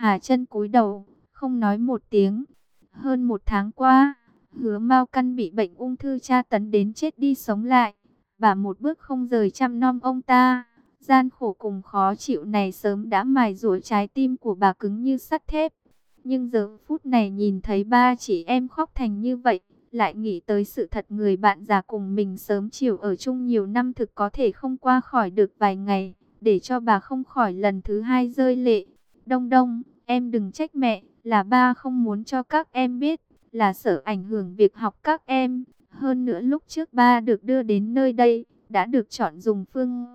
Hà Chân cúi đầu, không nói một tiếng. Hơn 1 tháng qua, Hứa Mao Căn bị bệnh ung thư tra tấn đến chết đi sống lại. Bà một bước không rời chăm nom ông ta. Gian khổ cùng khó chịu này sớm đã mài rũa trái tim của bà cứng như sắt thép. Nhưng giờ phút này nhìn thấy ba chị em khóc thành như vậy, lại nghĩ tới sự thật người bạn già cùng mình sớm chiều ở chung nhiều năm thực có thể không qua khỏi được vài ngày, để cho bà không khỏi lần thứ hai rơi lệ. Đông Đông, em đừng trách mẹ, là ba không muốn cho các em biết, là sợ ảnh hưởng việc học các em. Hơn nữa lúc trước ba được đưa đến nơi đây, đã được chọn dùng phương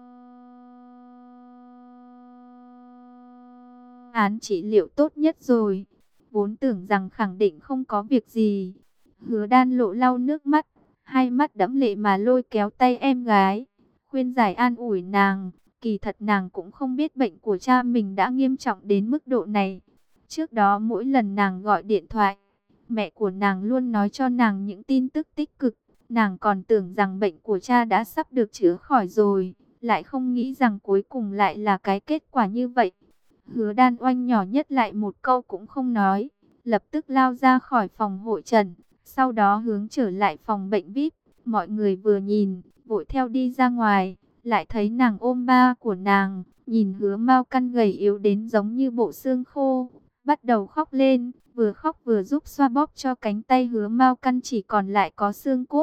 án trị liệu tốt nhất rồi. Vốn tưởng rằng khẳng định không có việc gì. Hứa Đan Lộ lau nước mắt, hai mắt đẫm lệ mà lôi kéo tay em gái, khuyên giải an ủi nàng. Kỳ thật nàng cũng không biết bệnh của cha mình đã nghiêm trọng đến mức độ này. Trước đó mỗi lần nàng gọi điện thoại, mẹ của nàng luôn nói cho nàng những tin tức tích cực. Nàng còn tưởng rằng bệnh của cha đã sắp được chữa khỏi rồi, lại không nghĩ rằng cuối cùng lại là cái kết quả như vậy. Hứa Đan Oanh nhỏ nhất lại một câu cũng không nói, lập tức lao ra khỏi phòng hội trần, sau đó hướng trở lại phòng bệnh VIP. Mọi người vừa nhìn, vội theo đi ra ngoài, lại thấy nàng ôm ba của nàng, nhìn Hứa Mao Căn gầy yếu đến giống như bộ xương khô, bắt đầu khóc lên, vừa khóc vừa giúp xoa bóp cho cánh tay Hứa Mao Căn chỉ còn lại có xương cốt.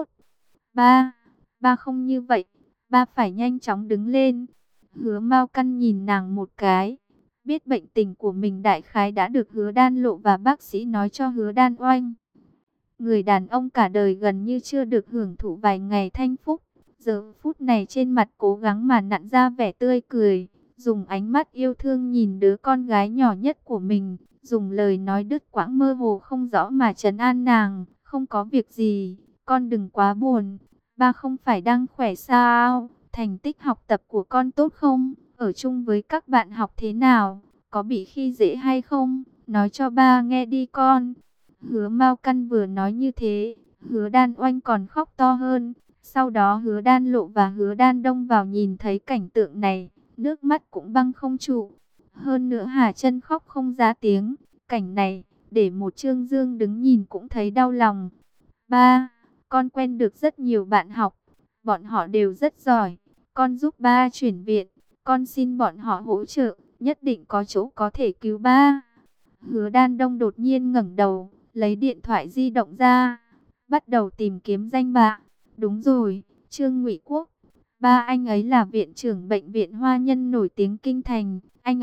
Ba, ba không như vậy, ba phải nhanh chóng đứng lên. Hứa Mao Căn nhìn nàng một cái, biết bệnh tình của mình đại khái đã được Hứa Đan Lộ và bác sĩ nói cho Hứa Đan Oanh. Người đàn ông cả đời gần như chưa được hưởng thụ vài ngày thanh phúc, giờ phút này trên mặt cố gắng mà nặn ra vẻ tươi cười, dùng ánh mắt yêu thương nhìn đứa con gái nhỏ nhất của mình, dùng lời nói đứt quãng mơ hồ không rõ mà trấn an nàng. Không có việc gì, con đừng quá buồn, ba không phải đang khỏe sao? Thành tích học tập của con tốt không? Ở chung với các bạn học thế nào? Có bị khi dễ hay không? Nói cho ba nghe đi con. Hứa Mao Căn vừa nói như thế, Hứa Đan Oanh còn khóc to hơn. Sau đó Hứa Đan Lộ và Hứa Đan Đông vào nhìn thấy cảnh tượng này, nước mắt cũng băng không trụ. Hơn nữa Hà Chân khóc không ra tiếng. Cảnh này, để một Trương Dương đứng nhìn cũng thấy đau lòng. Ba, con quen được rất nhiều bạn học, bọn họ đều rất giỏi. Con giúp ba chuyển viện, con xin bọn họ hỗ trợ, nhất định có chỗ có thể cứu ba. Hứa Đan Đông đột nhiên ngẩng đầu, lấy điện thoại di động ra, bắt đầu tìm kiếm danh bạ. Đúng rồi, Trương Ngụy Quốc, ba anh ấy là viện trưởng bệnh viện Hoa Nhân nổi tiếng kinh thành,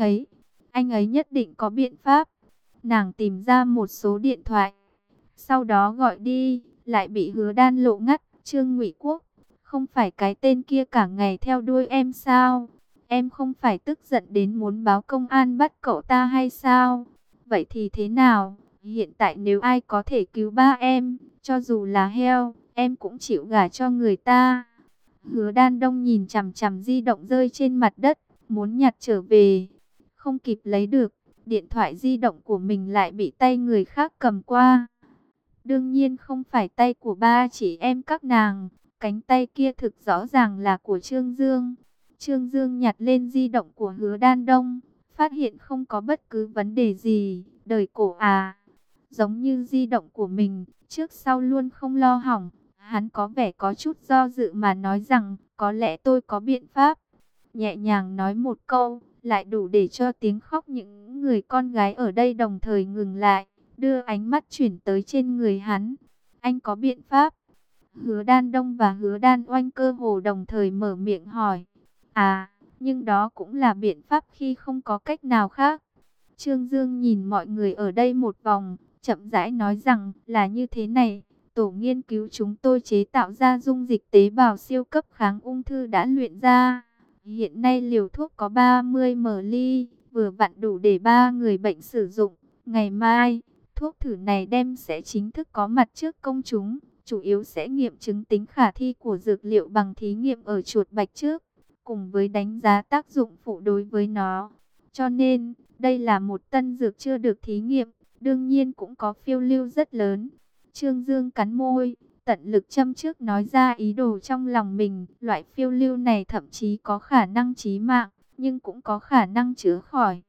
anh ấy nhất định có biện pháp. Nàng tìm ra một số điện thoại, sau đó gọi đi, lại bị Hứa Đan Lộ ngắt. Trương Ngụy Quốc, không phải cái tên kia cả ngày theo đuôi em sao? Em không phải tức giận đến muốn báo công an bắt cậu ta hay sao? Vậy thì thế nào? Hiện tại nếu ai có thể cứu ba em, cho dù là heo, em cũng chịu gả cho người ta. Hứa Đan Đông nhìn chằm chằm di động rơi trên mặt đất, muốn nhặt trở về, không kịp lấy được, điện thoại di động của mình lại bị tay người khác cầm qua. Đương nhiên không phải tay của ba chị em các nàng, cánh tay kia thực rõ ràng là của Trương Dương. Trương Dương nhặt lên di động của Hứa Đan Đông, phát hiện không có bất cứ vấn đề gì. Đời cổ à, giống như di động của mình, trước sau luôn không lo hỏng. Hắn có vẻ có chút do dự mà nói rằng, có lẽ tôi có biện pháp. Nhẹ nhàng nói một câu, lại đủ để cho tiếng khóc những người con gái ở đây đồng thời ngừng lại, đưa ánh mắt chuyển tới trên người hắn. Anh có biện pháp? Hứa Đan Đông và Hứa Đan Oanh cơ hồ đồng thời mở miệng hỏi. À, nhưng đó cũng là biện pháp khi không có cách nào khác. Trương Dương nhìn mọi người ở đây một vòng, chậm rãi nói rằng là như thế này. Tổ nghiên cứu chúng tôi chế tạo ra dung dịch tế bào siêu cấp kháng ung thư đã luyện ra. Hiện nay liều thuốc có 30 ml, vừa vặn đủ để 3 người bệnh sử dụng. Ngày mai, thuốc thử này sẽ chính thức có mặt trước công chúng. Chủ yếu sẽ nghiệm chứng tính khả thi của dược liệu bằng thí nghiệm ở chuột bạch trước, cùng với đánh giá tác dụng phụ đối với nó. Cho nên, đây là một tân dược chưa được thí nghiệm, đương nhiên cũng có phiêu lưu rất lớn. Trương Dương cắn môi, tận lực châm trước nói ra ý đồ trong lòng mình. Loại phiêu lưu này thậm chí có khả năng chí mạng, nhưng cũng có khả năng chữa khỏi.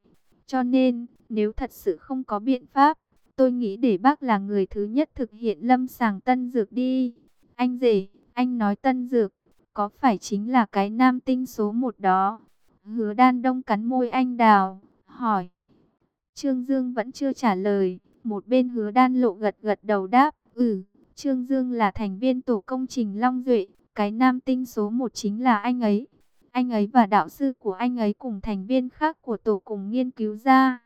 Cho nên, nếu thật sự không có biện pháp, tôi nghĩ để bác là người thứ nhất thực hiện lâm sàng tân dược đi. Anh rể, anh nói tân dược, có phải chính là cái nam tinh số 1 đó? Hứa Đan Đông cắn môi anh đào, hỏi. Trương Dương vẫn chưa trả lời, một bên Hứa Đan Lộ gật gật đầu đáp, Trương Dương là thành viên tổ công trình Long Duệ, cái nam tinh số 1 chính là anh ấy. Anh ấy và đạo sư của anh ấy cùng thành viên khác của tổ cùng nghiên cứu ra.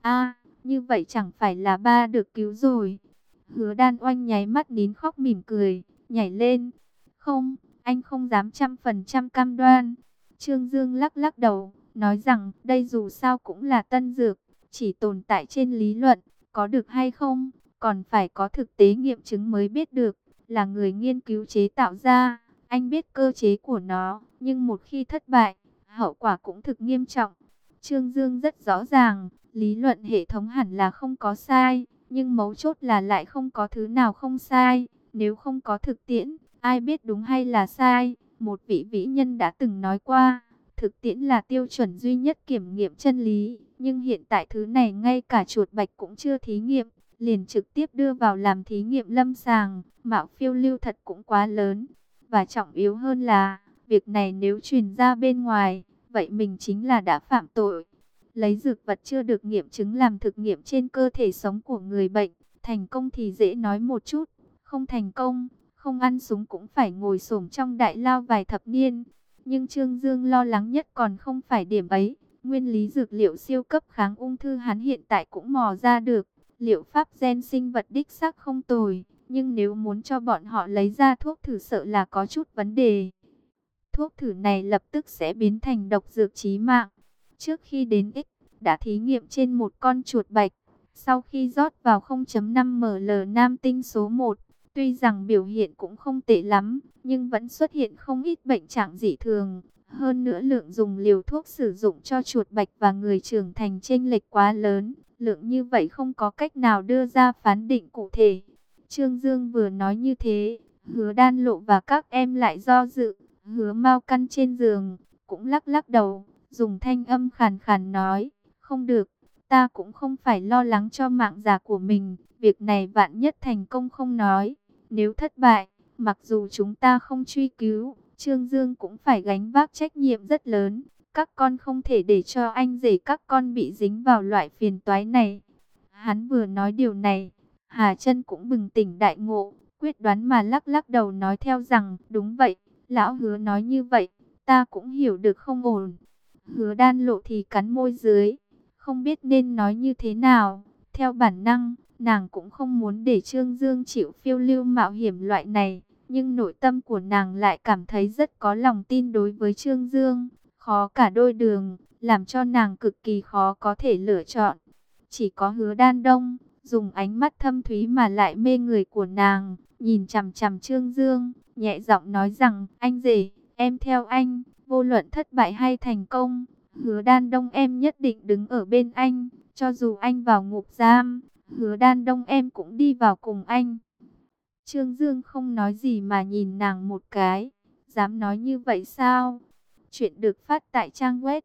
Như vậy chẳng phải là ba được cứu rồi. Hứa Đan Oanh nháy mắt nín khóc mỉm cười, nhảy lên. Không, anh không dám 100% cam đoan. Trương Dương lắc lắc đầu, nói rằng đây dù sao cũng là tân dược, chỉ tồn tại trên lý luận, có được hay không, còn phải có thực tế nghiệm chứng mới biết được, là người nghiên cứu chế tạo ra. Anh biết cơ chế của nó, nhưng một khi thất bại, hậu quả cũng thực nghiêm trọng. Trương Dương rất rõ ràng, lý luận hệ thống hẳn là không có sai, nhưng mấu chốt là lại không có thứ nào không sai. Nếu không có thực tiễn, ai biết đúng hay là sai? Một vị vĩ nhân đã từng nói qua, thực tiễn là tiêu chuẩn duy nhất kiểm nghiệm chân lý. Nhưng hiện tại thứ này ngay cả chuột bạch cũng chưa thí nghiệm, liền trực tiếp đưa vào làm thí nghiệm lâm sàng, mạo phiêu lưu thật cũng quá lớn. Và trọng yếu hơn là, việc này nếu truyền ra bên ngoài, vậy mình chính là đã phạm tội. Lấy dược vật chưa được nghiệm chứng làm thực nghiệm trên cơ thể sống của người bệnh, thành công thì dễ nói một chút, không thành công, không ăn súng cũng phải ngồi xổm trong đại lao vài thập niên. Nhưng Trương Dương lo lắng nhất còn không phải điểm ấy, nguyên lý dược liệu siêu cấp kháng ung thư hắn hiện tại cũng mò ra được, liệu pháp gen sinh vật đích xác không tồi. Nhưng nếu muốn cho bọn họ lấy ra thuốc thử sợ là có chút vấn đề. Thuốc thử này lập tức sẽ biến thành độc dược chí mạng. Trước khi đến X, đã thí nghiệm trên một con chuột bạch. Sau khi rót vào 0.5 ml nam tinh số 1, tuy rằng biểu hiện cũng không tệ lắm, nhưng vẫn xuất hiện không ít bệnh trạng dị thường. Hơn nữa lượng dùng liều thuốc sử dụng cho chuột bạch và người trưởng thành chênh lệch quá lớn. Lượng như vậy không có cách nào đưa ra phán định cụ thể. Trương Dương vừa nói như thế, Hứa Đan Lộ và các em lại do dự. Hứa Mao căn trên giường, cũng lắc lắc đầu, dùng thanh âm khàn khàn nói, không được, ta cũng không phải lo lắng cho mạng già của mình, việc này vạn nhất thành công không nói, nếu thất bại, mặc dù chúng ta không truy cứu, Trương Dương cũng phải gánh vác trách nhiệm rất lớn, các con không thể để cho anh rể các con bị dính vào loại phiền toái này. Hắn vừa nói điều này, Hà Chân cũng bừng tỉnh đại ngộ, quyết đoán mà lắc lắc đầu nói theo rằng, đúng vậy, lão Hứa nói như vậy, ta cũng hiểu được không ổn. Hứa Đan Lộ thì cắn môi dưới, không biết nên nói như thế nào. Theo bản năng, nàng cũng không muốn để Trương Dương chịu phiêu lưu mạo hiểm loại này, nhưng nội tâm của nàng lại cảm thấy rất có lòng tin đối với Trương Dương, khó cả đôi đường, làm cho nàng cực kỳ khó có thể lựa chọn. Chỉ có Hứa Đan Đông, dùng ánh mắt thâm thúy mà lại mê người của nàng, nhìn chằm chằm Trương Dương, nhẹ giọng nói rằng, anh rể, em theo anh, vô luận thất bại hay thành công, Hứa Đan Đông em nhất định đứng ở bên anh, cho dù anh vào ngục giam, Hứa Đan Đông em cũng đi vào cùng anh. Trương Dương không nói gì mà nhìn nàng một cái, dám nói như vậy sao? Chuyện được phát tại trang web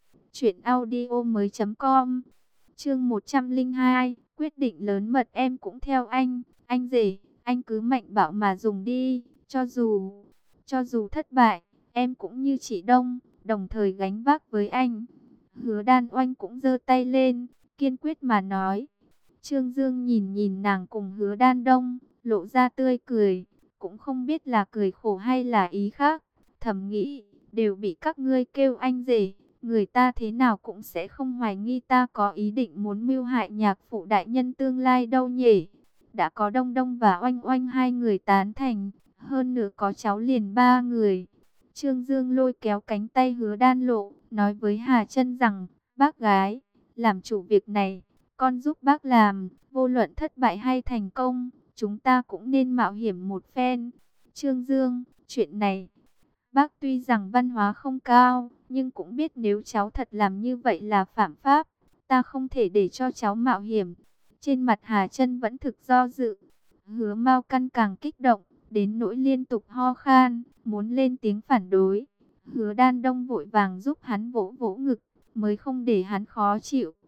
truyệnaudiomoi.com. Chương 102, quyết định lớn mật em cũng theo anh rể, anh cứ mạnh bạo mà dùng đi, cho dù thất bại, em cũng như chị Đông, đồng thời gánh vác với anh. Hứa Đan Oanh cũng giơ tay lên, kiên quyết mà nói. Trương Dương nhìn nhìn nàng cùng Hứa Đan Đông, lộ ra tươi cười, cũng không biết là cười khổ hay là ý khác, thầm nghĩ, đều bị các ngươi kêu anh rể, người ta thế nào cũng sẽ không hoài nghi ta có ý định muốn mưu hại nhạc phụ đại nhân tương lai đâu nhỉ. Đã có Đông Đông và Oanh Oanh hai người tán thành, hơn nữa có cháu liền ba người. Trương Dương lôi kéo cánh tay Hứa Đan Lộ, nói với Hà Chân rằng, bác gái, làm chủ việc này, con giúp bác làm, vô luận thất bại hay thành công, chúng ta cũng nên mạo hiểm một phen. Trương Dương, chuyện này, bác tuy rằng văn hóa không cao, nhưng cũng biết nếu cháu thật làm như vậy là phạm pháp, ta không thể để cho cháu mạo hiểm. Trên mặt Hà Chân vẫn thực do dự, Hứa Mao Căn càng kích động, đến nỗi liên tục ho khan, muốn lên tiếng phản đối. Hứa Đan Đông vội vàng giúp hắn vỗ vỗ ngực, mới không để hắn khó chịu.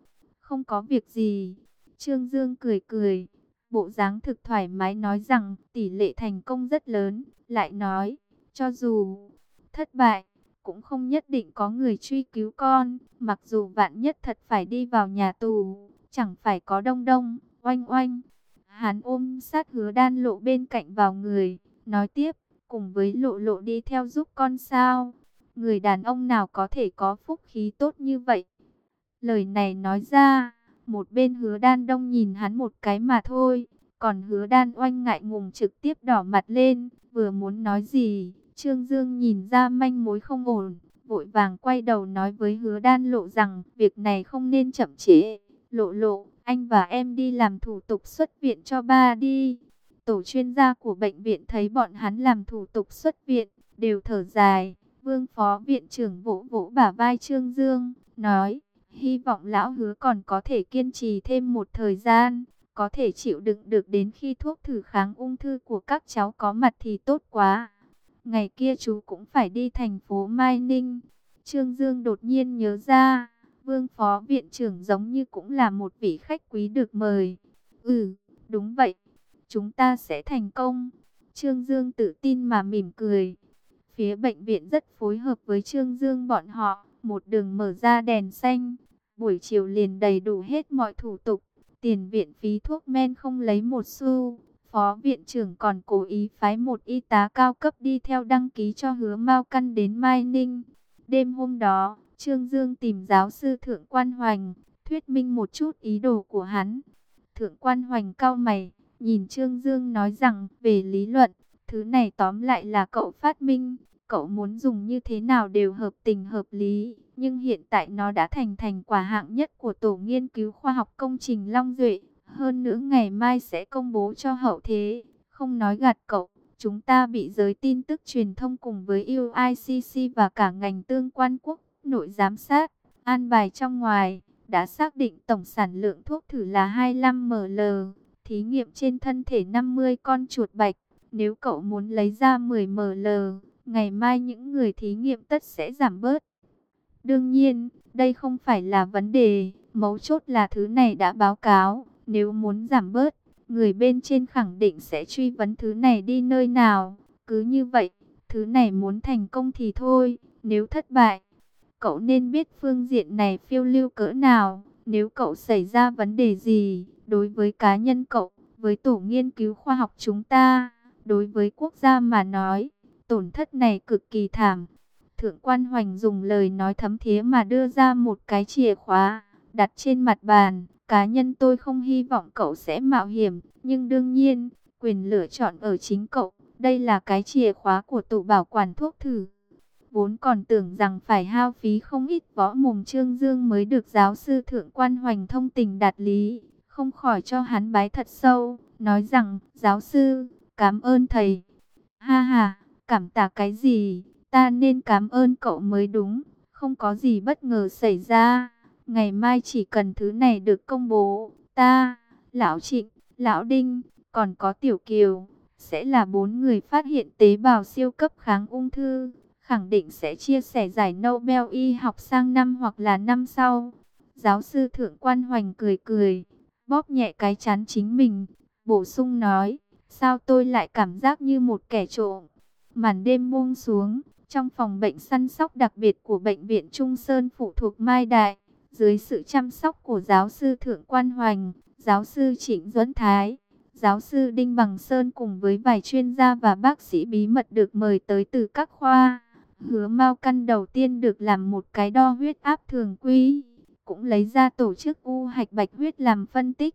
không có việc gì. Trương Dương cười cười, bộ dáng thực thoải mái nói rằng tỷ lệ thành công rất lớn, lại nói, cho dù thất bại, cũng không nhất định có người truy cứu con, mặc dù vạn nhất thật phải đi vào nhà tù, chẳng phải có đông đông, oanh oanh. Hắn ôm sát Hứa Đan Lộ bên cạnh vào người, nói tiếp, cùng với Lộ Lộ đi theo giúp con sao? Người đàn ông nào có thể có phúc khí tốt như vậy? Lời này nói ra, một bên Hứa Đan Đông nhìn hắn một cái mà thôi, còn Hứa Đan Oanh ngại ngùng trực tiếp đỏ mặt lên, vừa muốn nói gì, Trương Dương nhìn ra manh mối không ổn, vội vàng quay đầu nói với Hứa Đan Lộ rằng việc này không nên chậm trễ. Lộ Lộ, anh và em đi làm thủ tục xuất viện cho ba đi. Tổ chuyên gia của bệnh viện thấy bọn hắn làm thủ tục xuất viện, đều thở dài. Vương phó viện trưởng vỗ vỗ bả vai Trương Dương, nói, hy vọng lão Hứa còn có thể kiên trì thêm một thời gian, có thể chịu đựng được đến khi thuốc thử kháng ung thư của các cháu có mặt thì tốt quá. Ngày kia chú cũng phải đi thành phố Mai Ninh. Trương Dương đột nhiên nhớ ra, Vương phó viện trưởng giống như cũng là một vị khách quý được mời. Ừ, đúng vậy, chúng ta sẽ thành công. Trương Dương tự tin mà mỉm cười. Phía bệnh viện rất phối hợp với Trương Dương bọn họ, một đường mở ra đèn xanh. Buổi chiều liền đầy đủ hết mọi thủ tục, tiền viện phí thuốc men không lấy một xu. Phó viện trưởng còn cố ý phái một y tá cao cấp đi theo đăng ký cho Hứa Mao Căn đến Mai Ninh. Đêm hôm đó, Trương Dương tìm giáo sư Thượng Quan Hoành, thuyết minh một chút ý đồ của hắn. Thượng Quan Hoành cau mày, nhìn Trương Dương nói rằng, về lý luận, thứ này tóm lại là cậu phát minh, cậu muốn dùng như thế nào đều hợp tình hợp lý. Nhưng hiện tại nó đã thành thành quả hạng nhất của tổ nghiên cứu khoa học công trình Long Duệ. Hơn nữa ngày mai sẽ công bố cho hậu thế. Không nói gạt cậu, chúng ta bị giới tin tức truyền thông cùng với UICC và cả ngành tương quan quốc nội giám sát, an bài trong ngoài, đã xác định tổng sản lượng thuốc thử là 25 ml, thí nghiệm trên thân thể 50 con chuột bạch. Nếu cậu muốn lấy ra 10 ml, ngày mai những người thí nghiệm tất sẽ giảm bớt. Đương nhiên, đây không phải là vấn đề, mấu chốt là thứ này đã báo cáo, nếu muốn giảm bớt, người bên trên khẳng định sẽ truy vấn thứ này đi nơi nào. Cứ như vậy, thứ này muốn thành công thì thôi, nếu thất bại, cậu nên biết phương diện này phiêu lưu cỡ nào. Nếu cậu xảy ra vấn đề gì, đối với cá nhân cậu, với tổ nghiên cứu khoa học chúng ta, đối với quốc gia mà nói, tổn thất này cực kỳ thảm. Thượng Quan Hoành dùng lời nói thấm thía mà đưa ra một cái chìa khóa, đặt trên mặt bàn. Cá nhân tôi không hy vọng cậu sẽ mạo hiểm, nhưng đương nhiên, quyền lựa chọn ở chính cậu. Đây là cái chìa khóa của tủ bảo quản thuốc thử. Vốn còn tưởng rằng phải hao phí không ít võ mồm Trương Dương mới được giáo sư Thượng Quan Hoành thông tình đạt lý, không khỏi cho hắn bái thật sâu, nói rằng, giáo sư, cảm ơn thầy. Ha ha, cảm tạ cái gì? Ta nên cảm ơn cậu mới đúng, không có gì bất ngờ xảy ra. Ngày mai chỉ cần thứ này được công bố, ta, Lão Trịnh, Lão Đinh, còn có Tiểu Kiều, sẽ là 4 người phát hiện tế bào siêu cấp kháng ung thư, khẳng định sẽ chia sẻ giải Nobel y học sang năm hoặc là năm sau. Giáo sư Thượng Quan Hoành cười cười, bóp nhẹ cái trán chính mình, bổ sung nói, sao tôi lại cảm giác như một kẻ trộm. Màn đêm buông xuống, trong phòng bệnh săn sóc đặc biệt của bệnh viện Trung Sơn phụ thuộc Mai Đại, dưới sự chăm sóc của giáo sư Thượng Quan Hoành, giáo sư Trịnh Duẫn Thái, giáo sư Đinh Bằng Sơn cùng với vài chuyên gia và bác sĩ bí mật được mời tới từ các khoa. Hứa Mao Căn đầu tiên được làm một cái đo huyết áp thường quy, cũng lấy ra tổ chức u hạch bạch huyết làm phân tích.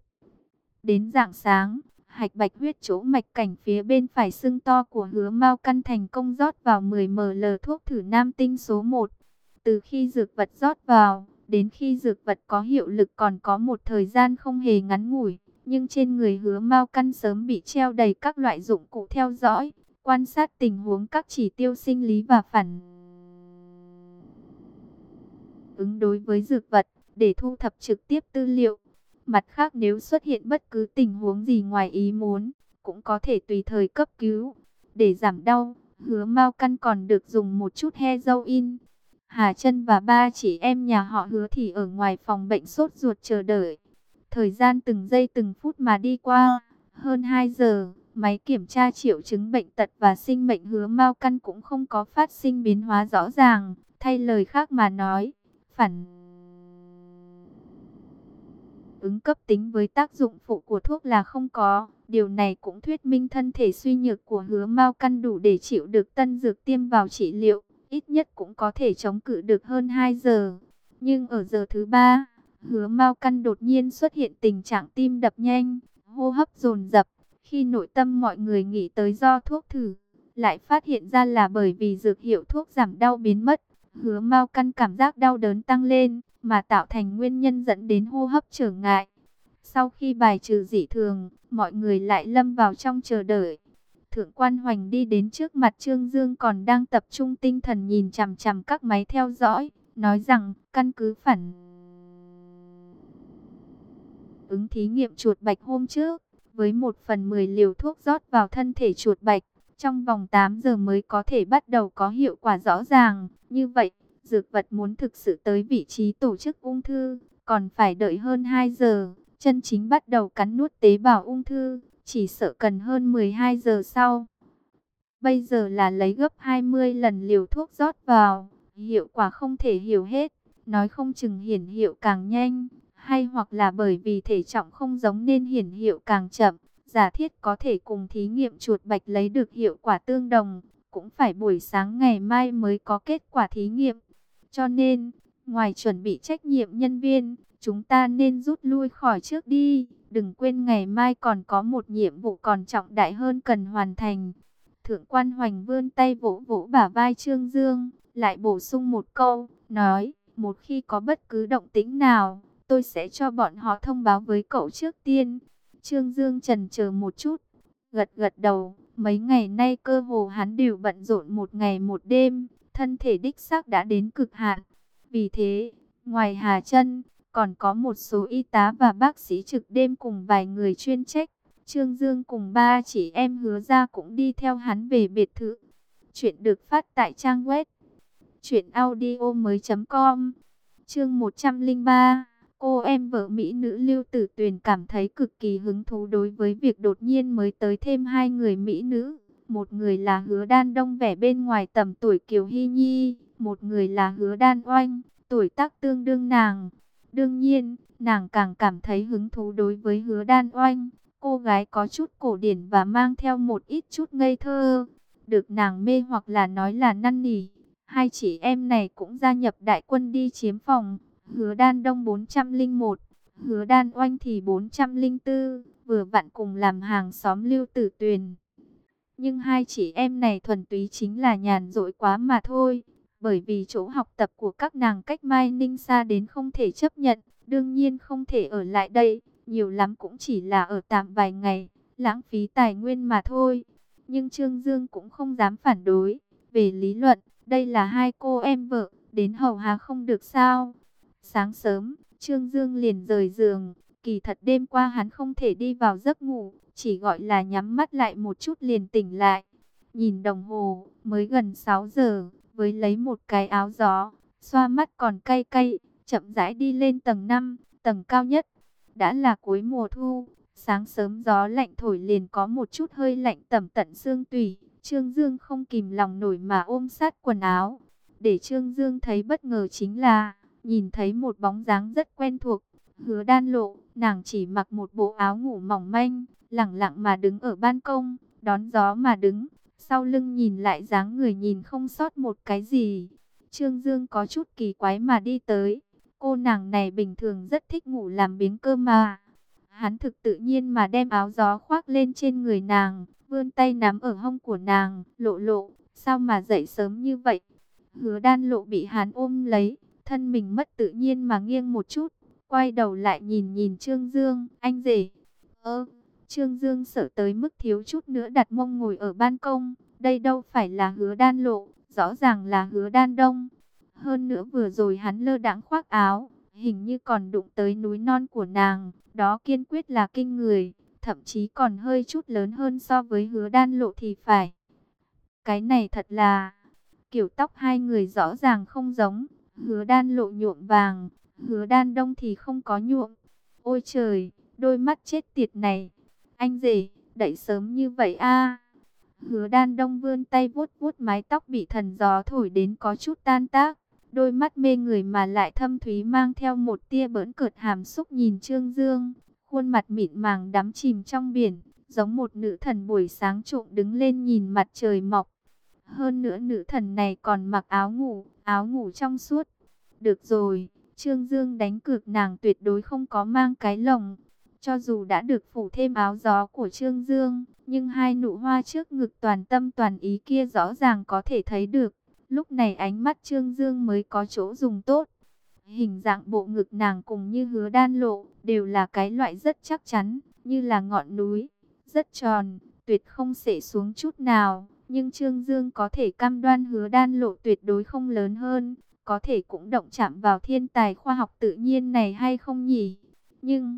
Đến rạng sáng, hạch bạch huyết chỗ mạch cảnh phía bên phải sưng to của Hứa Mao Căn thành công rót vào 10 ml thuốc thử nam tinh số 1. Từ khi dược vật rót vào, đến khi dược vật có hiệu lực còn có một thời gian không hề ngắn ngủi. Nhưng trên người Hứa Mao Căn sớm bị treo đầy các loại dụng cụ theo dõi, quan sát tình huống các chỉ tiêu sinh lý và phản ứng đối với dược vật, để thu thập trực tiếp tư liệu. Mặt khác nếu xuất hiện bất cứ tình huống gì ngoài ý muốn, cũng có thể tùy thời cấp cứu. Để giảm đau, Hứa Mao Căn còn được dùng một chút heroin. Hà Chân và ba chị em nhà họ Hứa thì ở ngoài phòng bệnh sốt ruột chờ đợi. Thời gian từng giây từng phút mà đi qua, hơn 2 giờ, máy kiểm tra triệu chứng bệnh tật và sinh mệnh Hứa Mao Căn cũng không có phát sinh biến hóa rõ ràng, thay lời khác mà nói, phản ứng cấp tính với tác dụng phụ của thuốc là không có. Điều này cũng thuyết minh thân thể suy nhược của Hứa Mao Căn đủ để chịu được tân dược tiêm vào trị liệu, ít nhất cũng có thể chống cự được hơn 2 giờ. Nhưng ở giờ thứ 3, Hứa Mao Căn đột nhiên xuất hiện tình trạng tim đập nhanh, hô hấp dồn dập. Khi nội tâm mọi người nghĩ tới do thuốc thử, lại phát hiện ra là bởi vì dược hiệu thuốc giảm đau biến mất. Hứa Mao Căn cảm giác đau đớn tăng lên, mà tạo thành nguyên nhân dẫn đến hô hấp trở ngại. Sau khi bài trừ dị thường, mọi người lại lâm vào trong chờ đợi. Thượng quan Hoành đi đến trước mặt Trương Dương còn đang tập trung tinh thần nhìn chằm chằm các máy theo dõi, nói rằng căn cứ phản ứng thí nghiệm chuột bạch hôm trước, với 1/10 liều thuốc rót vào thân thể chuột bạch, trong vòng 8 giờ mới có thể bắt đầu có hiệu quả rõ ràng. Như vậy, dược vật muốn thực sự tới vị trí tổ chức ung thư, còn phải đợi hơn 2 giờ, chân chính bắt đầu cắn nuốt tế bào ung thư, chỉ sợ cần hơn 12 giờ sau. Bây giờ là lấy gấp 20 lần liều thuốc rót vào, hiệu quả không thể hiểu hết, nói không chừng hiển hiệu càng nhanh, hay hoặc là bởi vì thể trọng không giống nên hiển hiệu càng chậm. Giả thiết có thể cùng thí nghiệm chuột bạch lấy được hiệu quả tương đồng, cũng phải buổi sáng ngày mai mới có kết quả thí nghiệm. Cho nên, ngoài chuẩn bị trách nhiệm nhân viên, chúng ta nên rút lui khỏi trước đi. Đừng quên ngày mai còn có một nhiệm vụ còn trọng đại hơn cần hoàn thành. Thượng quan Hoành vươn tay vỗ vỗ bả vai Trương Dương, lại bổ sung một câu, nói, một khi có bất cứ động tĩnh nào, tôi sẽ cho bọn họ thông báo với cậu trước tiên. Trương Dương chần chờ một chút, gật gật đầu, mấy ngày nay cơ hồ hắn đều bận rộn một ngày một đêm, thân thể đích xác đã đến cực hạn. Vì thế, ngoài Hà Chân, còn có một số y tá và bác sĩ trực đêm cùng vài người chuyên trách. Trương Dương cùng ba chị em Hứa ra cũng đi theo hắn về biệt thự. Chuyện được phát tại trang web truyệnaudiomoi.com. Chương 103. Cô em vợ mỹ nữ Lưu Tử Tuyền cảm thấy cực kỳ hứng thú đối với việc đột nhiên mới tới thêm hai người mỹ nữ. Một người là Hứa Đan Đông vẻ bên ngoài tầm tuổi Kiều Hy Nhi, một người là Hứa Đan Oanh, tuổi tác tương đương nàng. Đương nhiên, nàng càng cảm thấy hứng thú đối với Hứa Đan Oanh. Cô gái có chút cổ điển và mang theo một ít chút ngây thơ, được nàng mê hoặc là nói là năn nỉ. Hai chị em này cũng gia nhập đại quân đi chiếm phòng. Hứa Đan Đông 401, Hứa Đan Oanh thì 404, vừa vặn cùng làm hàng xóm Lưu Tử Tuyền. Nhưng hai chị em này thuần túy chính là nhàn rỗi quá mà thôi, bởi vì chỗ học tập của các nàng cách Mai Ninh xa đến không thể chấp nhận, đương nhiên không thể ở lại đây, nhiều lắm cũng chỉ là ở tạm vài ngày, lãng phí tài nguyên mà thôi. Nhưng Trương Dương cũng không dám phản đối, về lý luận, đây là hai cô em vợ, đến hầu hạ không được sao. Sáng sớm, Trương Dương liền rời giường, kỳ thật đêm qua hắn không thể đi vào giấc ngủ, chỉ gọi là nhắm mắt lại một chút liền tỉnh lại. Nhìn đồng hồ, mới gần 6 giờ, với lấy một cái áo gió, xoa mắt còn cay cay, chậm rãi đi lên tầng 5, tầng cao nhất. Đã là cuối mùa thu, sáng sớm gió lạnh thổi liền có một chút hơi lạnh tẩm tận xương tủy. Trương Dương không kìm lòng nổi mà ôm sát quần áo. Để Trương Dương thấy bất ngờ chính là, nhìn thấy một bóng dáng rất quen thuộc. Hứa Đan Lộ, nàng chỉ mặc một bộ áo ngủ mỏng manh, lẳng lặng mà đứng ở ban công, đón gió mà đứng. Sau lưng nhìn lại dáng người nhìn không sót một cái gì. Trương Dương có chút kỳ quái mà đi tới. Cô nàng này bình thường rất thích ngủ làm biếng cơ mà. Hắn thực tự nhiên mà đem áo gió khoác lên trên người nàng, vươn tay nắm ở hông của nàng, Lộ Lộ, sao mà dậy sớm như vậy? Hứa Đan Lộ bị hắn ôm lấy, thân mình mất tự nhiên mà nghiêng một chút, quay đầu lại nhìn nhìn Trương Dương, anh rể. Trương Dương sợ tới mức thiếu chút nữa đặt mông ngồi ở ban công, đây đâu phải là Hứa Đan Lộ, rõ ràng là Hứa Đan Đông. Hơn nữa vừa rồi hắn lơ đãng khoác áo, hình như còn đụng tới núi non của nàng, đó kiên quyết là kinh người, thậm chí còn hơi chút lớn hơn so với Hứa Đan Lộ thì phải. Cái này thật là kiểu tóc hai người rõ ràng không giống. Hứa Đan Lộ nhuộm vàng, Hứa Đan Đông thì không có nhuộm. Ôi trời, đôi mắt chết tiệt này. Anh rể, đẩy sớm như vậy a? Hứa Đan Đông vươn tay vuốt vuốt mái tóc bị thần gió thổi đến có chút tan tác. Đôi mắt mê người mà lại thâm thúy mang theo một tia bỡn cợt hàm xúc nhìn Trương Dương. Khuôn mặt mịn màng đắm chìm trong biển, giống một nữ thần buổi sáng trộm đứng lên nhìn mặt trời mọc. Hơn nữa nữ thần này còn mặc áo ngủ trong suốt. Được rồi, Trương Dương đánh cược nàng tuyệt đối không có mang cái lồng. Cho dù đã được phủ thêm áo gió của Trương Dương, nhưng hai nụ hoa trước ngực toàn tâm toàn ý kia rõ ràng có thể thấy được. Lúc này ánh mắt Trương Dương mới có chỗ dùng tốt. Hình dạng bộ ngực nàng cùng như Hứa Đan Lộ đều là cái loại rất chắc chắn, như là ngọn núi, rất tròn, tuyệt không xệ xuống chút nào. Nhưng Trương Dương có thể cam đoan Hứa Đan Lộ tuyệt đối không lớn hơn, có thể cũng động chạm vào thiên tài khoa học tự nhiên này hay không nhỉ? Nhưng,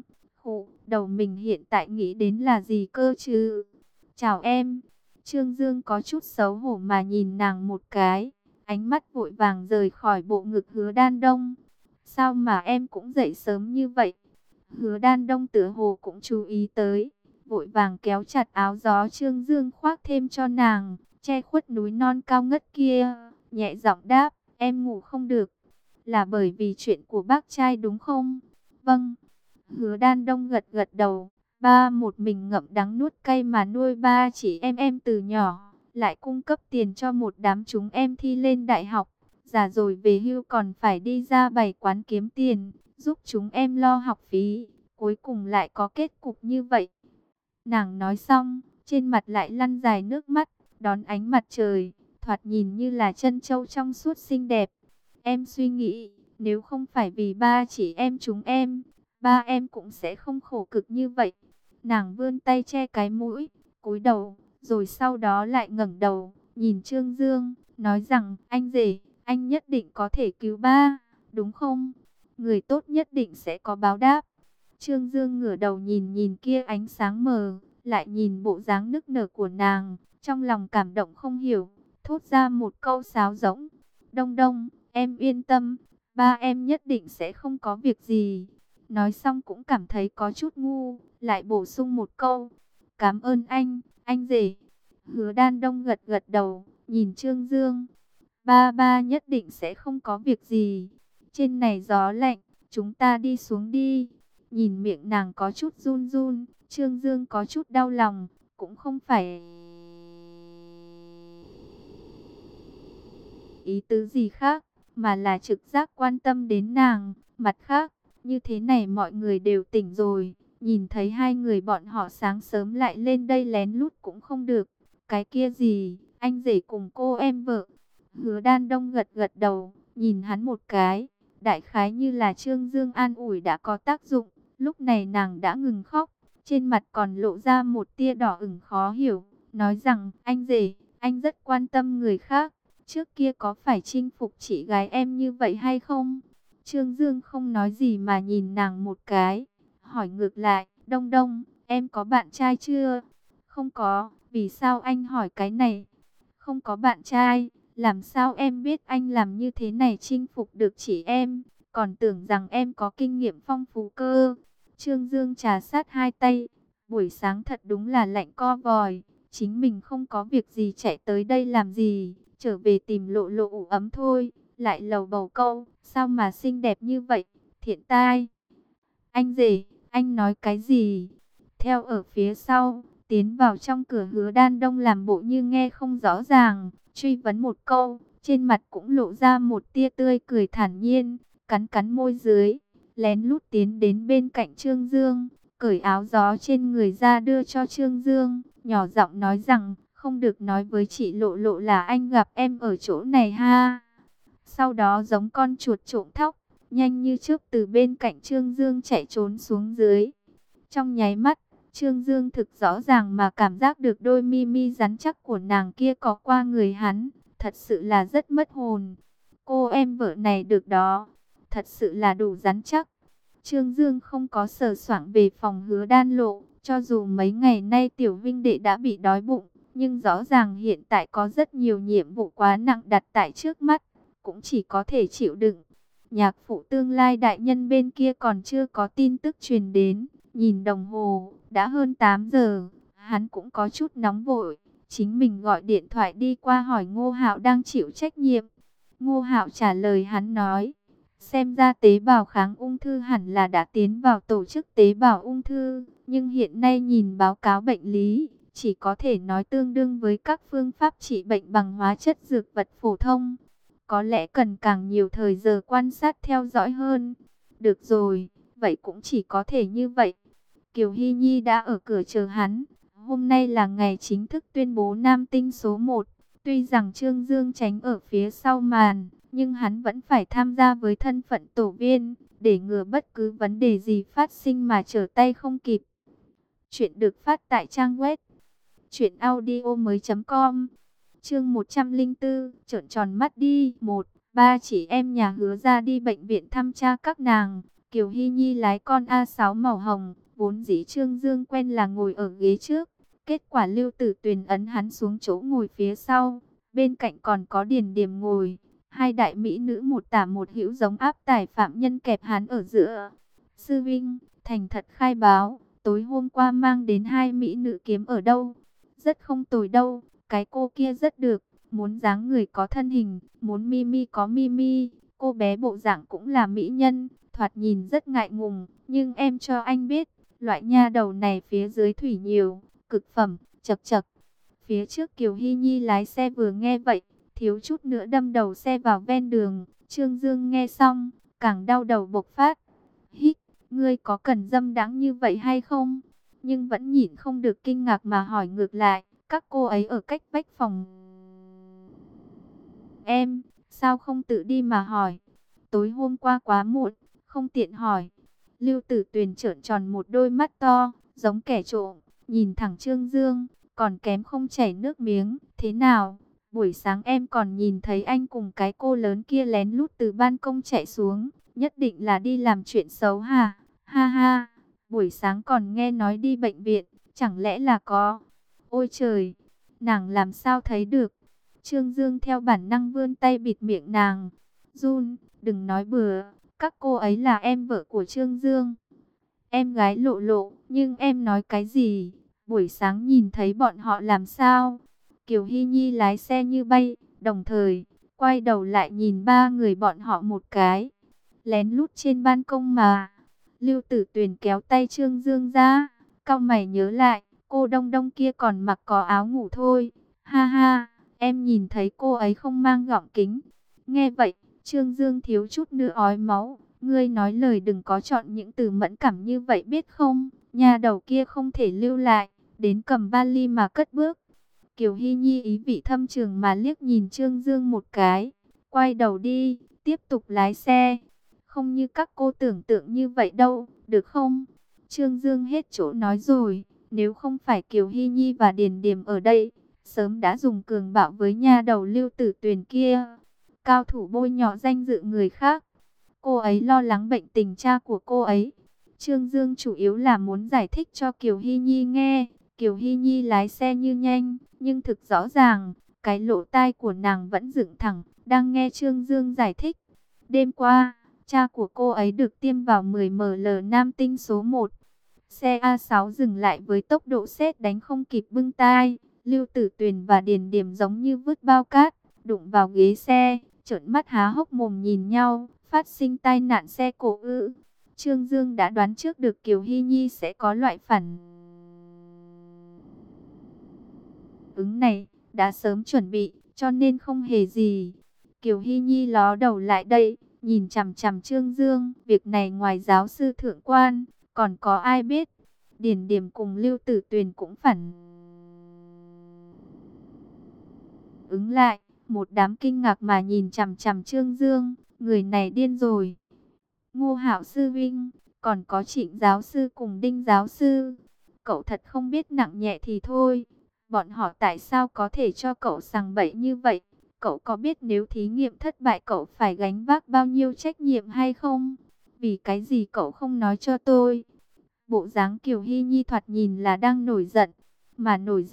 đầu mình hiện tại nghĩ đến là gì cơ chứ? Chào em. Trương Dương có chút xấu hổ mà nhìn nàng một cái, ánh mắt vội vàng rời khỏi bộ ngực Hứa Đan Đông. Sao mà em cũng dậy sớm như vậy? Hứa Đan Đông tựa hồ cũng chú ý tới, vội vàng kéo chặt áo gió Trương Dương khoác thêm cho nàng, che khuất núi non cao ngất kia, nhẹ giọng đáp, em ngủ không được, là bởi vì chuyện của bác trai đúng không? Vâng. Hứa Đan Đông gật gật đầu, ba một mình ngậm đắng nuốt cay mà nuôi ba chỉ em từ nhỏ, lại cung cấp tiền cho một đám chúng em thi lên đại học, già rồi về hưu còn phải đi ra bày quán kiếm tiền, giúp chúng em lo học phí, cuối cùng lại có kết cục như vậy. Nàng nói xong, trên mặt lại lăn dài nước mắt, đón ánh mặt trời, thoạt nhìn như là trân châu trong suốt xinh đẹp. Em suy nghĩ, nếu không phải vì ba chỉ em chúng em, ba em cũng sẽ không khổ cực như vậy. Nàng vươn tay che cái mũi, cúi đầu, rồi sau đó lại ngẩng đầu, nhìn Trương Dương, nói rằng, anh rể, anh nhất định có thể cứu ba, đúng không? Người tốt nhất định sẽ có báo đáp. Trương Dương ngửa đầu nhìn nhìn kia ánh sáng mờ, lại nhìn bộ dáng nức nở của nàng, trong lòng cảm động không hiểu, thốt ra một câu sáo rỗng. Đông Đông, em yên tâm, ba em nhất định sẽ không có việc gì. Nói xong cũng cảm thấy có chút ngu, lại bổ sung một câu, cảm ơn anh rể. Hứa Đan Đông gật gật đầu, nhìn Trương Dương, ba nhất định sẽ không có việc gì. Trên này gió lạnh, chúng ta đi xuống đi. Nhìn miệng nàng có chút run run, Trương Dương có chút đau lòng, cũng không phải ý tứ gì khác, mà là trực giác quan tâm đến nàng. Mặt khác, như thế này mọi người đều tỉnh rồi, nhìn thấy hai người bọn họ sáng sớm lại lên đây lén lút cũng không được. Cái kia gì, anh rể cùng cô em vợ. Hứa Đan Đông gật gật đầu, nhìn hắn một cái, đại khái như là Trương Dương an ủi đã có tác dụng. Lúc này nàng đã ngừng khóc, trên mặt còn lộ ra một tia đỏ ửng khó hiểu, nói rằng, anh rể, anh rất quan tâm người khác, trước kia có phải chinh phục chị gái em như vậy hay không? Trương Dương không nói gì mà nhìn nàng một cái, hỏi ngược lại, Đông Đông, em có bạn trai chưa? Không có, vì sao anh hỏi cái này? Không có bạn trai, làm sao em biết anh làm như thế này chinh phục được chị em? Còn tưởng rằng em có kinh nghiệm phong phú cơ. Trương Dương trà sát hai tay, buổi sáng thật đúng là lạnh co vòi, chính mình không có việc gì chạy tới đây làm gì, trở về tìm Lộ Lộ ủ ấm thôi. Lại lầu bầu câu, sao mà xinh đẹp như vậy, thiện tai. Anh rể, anh nói cái gì? Theo ở phía sau, tiến vào trong cửa Hứa Đan Đông làm bộ như nghe không rõ ràng, truy vấn một câu, trên mặt cũng lộ ra một tia tươi cười thản nhiên, cắn cắn môi dưới, lén lút tiến đến bên cạnh Trương Dương, cởi áo gió trên người ra đưa cho Trương Dương, nhỏ giọng nói rằng, không được nói với chị Lộ Lộ là anh gặp em ở chỗ này ha. Sau đó giống con chuột trộm thóc, nhanh như chớp từ bên cạnh Trương Dương chạy trốn xuống dưới. Trong nháy mắt, Trương Dương thực rõ ràng mà cảm giác được đôi mi mi rắn chắc của nàng kia có qua người hắn, thật sự là rất mất hồn. Cô em vợ này được đó, thật sự là đủ rắn chắc. Trương Dương không có sờ soạng về phòng Hứa Đan Lộ, cho dù mấy ngày nay tiểu huynh đệ đã bị đói bụng, Nhưng rõ ràng hiện tại có rất nhiều nhiệm vụ quá nặng đặt tại trước mắt, cũng chỉ có thể chịu đựng. Nhạc phụ tương lai đại nhân bên kia còn chưa có tin tức truyền đến, nhìn đồng hồ, đã hơn 8 giờ, hắn cũng có chút nóng vội, chính mình gọi điện thoại đi qua hỏi Ngô Hạo đang chịu trách nhiệm. Ngô Hạo trả lời hắn nói, xem ra tế bào kháng ung thư hẳn là đã tiến vào tổ chức tế bào ung thư, nhưng hiện nay nhìn báo cáo bệnh lý, chỉ có thể nói tương đương với các phương pháp trị bệnh bằng hóa chất dược vật phổ thông. Có lẽ cần càng nhiều thời giờ quan sát theo dõi hơn. Được rồi, vậy cũng chỉ có thể như vậy. Kiều Hy Nhi đã ở cửa chờ hắn. Hôm nay là ngày chính thức tuyên bố nam tinh số 1. Tuy rằng Trương Dương tránh ở phía sau màn, nhưng hắn vẫn phải tham gia với thân phận tổ viên, để ngừa bất cứ vấn đề gì phát sinh mà trở tay không kịp. Chuyện được phát tại trang web truyệnaudiomoi.com. Chương 104, trợn tròn mắt đi. 1. Ba chị em nhà Hứa ra đi bệnh viện thăm cha các nàng. Kiều Hy Nhi lái con A6 màu hồng, vốn dĩ Trương Dương quen là ngồi ở ghế trước. Kết quả Lưu Tử Tuyền ấn hắn xuống chỗ ngồi phía sau. Bên cạnh còn có Điền Điềm ngồi. Hai đại mỹ nữ một tả một hữu giống áp tải phạm nhân kẹp hắn ở giữa. Sư Vinh, thành thật khai báo, tối hôm qua mang đến hai mỹ nữ kiếm ở đâu? Rất không tồi đâu, cái cô kia rất được, muốn dáng người có thân hình, muốn mimi có mimi, cô bé bộ dạng cũng là mỹ nhân, thoạt nhìn rất ngại ngùng, nhưng em cho anh biết, loại nha đầu này phía dưới thủy nhiều, cực phẩm, chật chật. Phía trước Kiều Hy Nhi lái xe vừa nghe vậy, thiếu chút nữa đâm đầu xe vào ven đường. Trương Dương nghe xong, càng đau đầu bộc phát. Hít, ngươi có cần dâm đãng như vậy hay không? Nhưng vẫn nhịn không được kinh ngạc mà hỏi ngược lại, các cô ấy ở cách vách phòng em, sao không tự đi mà hỏi? Tối hôm qua quá muộn, không tiện hỏi. Lưu Tử Tuyền trợn tròn một đôi mắt to, giống kẻ trộm, nhìn thẳng Trương Dương, còn kém không chảy nước miếng. Thế nào? Buổi sáng em còn nhìn thấy anh cùng cái cô lớn kia lén lút từ ban công chạy xuống, nhất định là đi làm chuyện xấu hả? Ha ha, buổi sáng còn nghe nói đi bệnh viện, chẳng lẽ là có... Ôi trời, nàng làm sao thấy được? Trương Dương theo bản năng vươn tay bịt miệng nàng. Jun, đừng nói bừa, các cô ấy là em vợ của Trương Dương. Em gái Lộ Lộ, nhưng em nói cái gì? Buổi sáng nhìn thấy bọn họ làm sao? Kiều Hy Nhi lái xe như bay, đồng thời quay đầu lại nhìn ba người bọn họ một cái. Lén lút trên ban công mà. Lưu Tử Tuyền kéo tay Trương Dương ra, cau mày nhớ lại, cô Đông Đông kia còn mặc có áo ngủ thôi. Ha ha, em nhìn thấy cô ấy không mang gọng kính. Nghe vậy, Trương Dương thiếu chút nữa ói máu. Ngươi nói lời đừng có chọn những từ mẫn cảm như vậy biết không? Nhà đầu kia không thể lưu lại, đến cầm vali mà cất bước. Kiều Hy Nhi ý vị thâm trường mà liếc nhìn Trương Dương một cái, quay đầu đi, tiếp tục lái xe. Không như các cô tưởng tượng như vậy đâu, được không? Trương Dương hết chỗ nói rồi, nếu không phải Kiều Hy Nhi và Điền Điềm ở đây, sớm đã dùng cường bạo với nha đầu Lưu Tử Tuyền kia. Cao thủ bôi nhọ danh dự người khác. Cô ấy lo lắng bệnh tình cha của cô ấy. Trương Dương chủ yếu là muốn giải thích cho Kiều Hy Nhi nghe. Kiều Hy Nhi lái xe như nhanh, nhưng thực rõ ràng, cái lỗ tai của nàng vẫn dựng thẳng, đang nghe Trương Dương giải thích. Đêm qua, cha của cô ấy được tiêm vào 10ml nam tinh số 1. Xe A6 dừng lại với tốc độ sét đánh không kịp bưng tai. Lưu Tử Tuyền và Điền Điềm giống như vứt bao cát, đụng vào ghế xe, trợn mắt há hốc mồm nhìn nhau, phát sinh tai nạn xe cộ ư. Trương Dương đã đoán trước được Kiều Hy Nhi sẽ có loại phản ứng này, đã sớm chuẩn bị, cho nên không hề gì. Kiều Hy Nhi ló đầu lại đây, nhìn chằm chằm Trương Dương, việc này ngoài giáo sư thượng quan, còn có ai biết? Điền Điềm cùng Lưu Tử Tuyền cũng phản ứng lại, một đám kinh ngạc mà nhìn chằm chằm Trương Dương, người này điên rồi. Ngô Hạo sư vinh, còn có Trịnh giáo sư cùng Đinh giáo sư, cậu thật không biết nặng nhẹ thì thôi. Bọn họ tại sao có thể cho cậu sằng bậy như vậy? Cậu có biết nếu thí nghiệm thất bại cậu phải gánh vác bao nhiêu trách nhiệm hay không? Vì cái gì cậu không nói cho tôi? Bộ dáng Kiều Hy Nhi thoạt nhìn là đang nổi giận. Mà nổi giận,